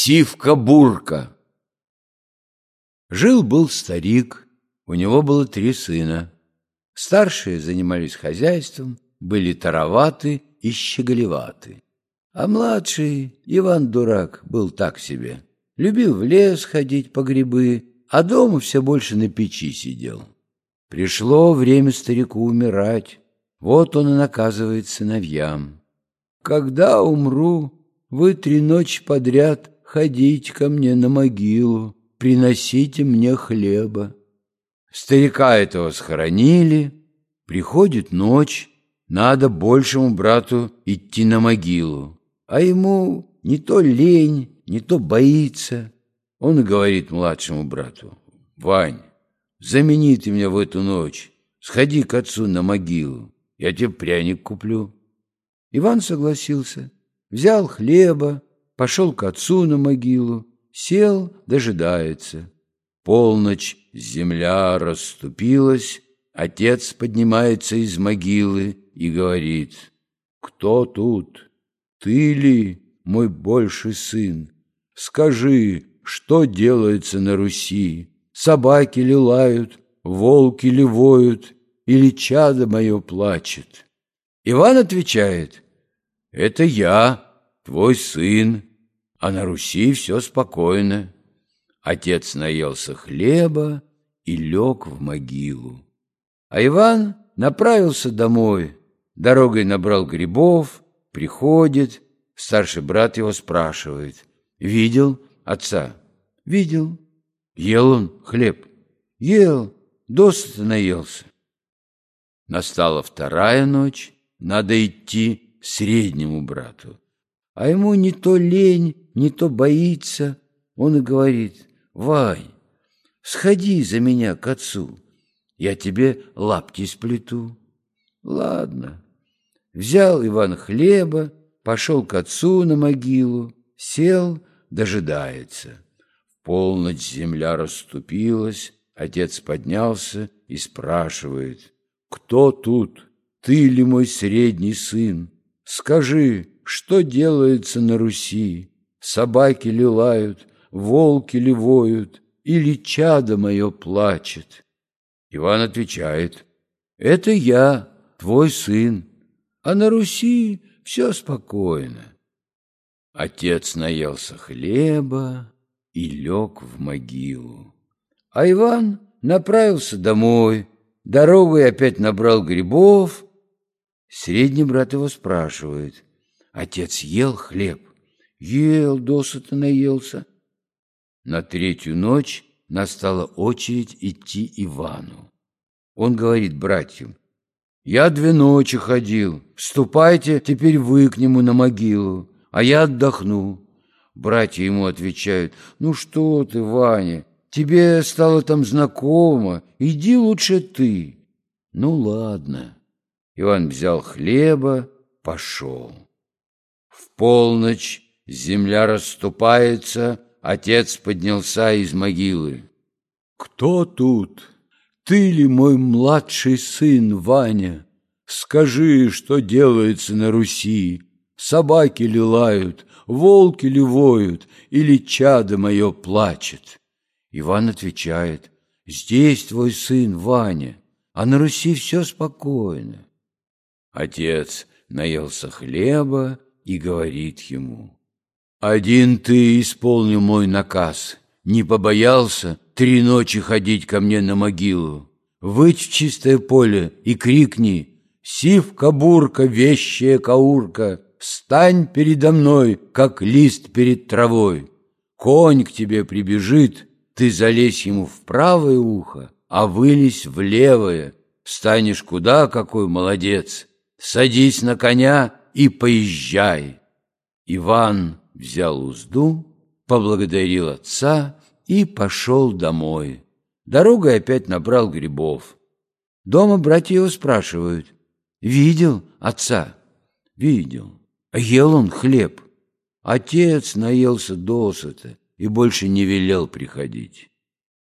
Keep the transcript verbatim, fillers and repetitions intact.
Сивка-бурка. Жил-был старик, у него было три сына. Старшие занимались хозяйством, были тароваты и щеголеваты. А младший, Иван-дурак, был так себе. Любил в лес ходить по грибы, а дома все больше на печи сидел. Пришло время старику умирать. Вот он и наказывает сыновьям: «Когда умру, вы три ночи подряд ходите ко мне на могилу, приносите мне хлеба». Старика этого схоронили. Приходит ночь, надо большему брату идти на могилу, а ему не то лень, не то боится. Он и говорит младшему брату: «Вань, замени ты меня в эту ночь, сходи к отцу на могилу, я тебе пряник куплю». Иван согласился, взял хлеба, пошел к отцу на могилу, сел, дожидается. Полночь, земля расступилась, отец поднимается из могилы и говорит: «Кто тут? Ты ли, мой больший сын? Скажи, что делается на Руси? Собаки ли лают, волки ли воют, или чадо мое плачет?» Иван отвечает: «Это я, твой сын, а на Руси все спокойно». Отец наелся хлеба и лег в могилу. А Иван направился домой, дорогой набрал грибов, приходит, старший брат его спрашивает: «Видел отца?» «Видел». «Ел он хлеб?» «Ел, досыта наелся». Настала вторая ночь, надо идти среднему брату. А ему не то лень, не то боится. Он и говорит: «Вань, сходи за меня к отцу, я тебе лапти сплету». Ладно. Взял Иван хлеба, пошел к отцу на могилу, сел, дожидается. В полночь земля расступилась, отец поднялся и спрашивает: «Кто тут? Ты ли мой средний сын? Скажи, что делается на Руси? Собаки ли лают, волки ли воют, или чадо мое плачет?» Иван отвечает: «Это я, твой сын, а на Руси все спокойно». Отец наелся хлеба и лег в могилу. А Иван направился домой, дорогой опять набрал грибов. Средний брат его спрашивает: «Отец ел хлеб?» «Ел, досыта наелся». На третью ночь настала очередь идти Ивану. Он говорит братьям: «Я две ночи ходил, ступайте теперь вы к нему на могилу, а я отдохну». Братья ему отвечают: «Ну что ты, Ваня, тебе стало там знакомо, иди лучше ты». «Ну ладно». Иван взял хлеба, пошел. В полночь земля расступается, отец поднялся из могилы. «Кто тут? Ты ли мой младший сын, Ваня? Скажи, что делается на Руси? Собаки ли лают, волки ли воют, или чадо мое плачет?» Иван отвечает: «Здесь твой сын, Ваня, а на Руси все спокойно». Отец наелся хлеба и говорит ему: «Один ты исполнил мой наказ, не побоялся три ночи ходить ко мне на могилу. Выйдь в чистое поле и крикни: сивка-бурка, вещая каурка, встань передо мной, как лист перед травой. Конь к тебе прибежит, ты залезь ему в правое ухо, а вылезь в левое. Станешь куда какой молодец, садись на коня и поезжай». Иван взял узду, поблагодарил отца и пошел домой. Дорогой опять набрал грибов. Дома братья его спрашивают: «Видел отца?» «Видел». «А ел он хлеб?» Отец наелся досыта и больше не велел приходить.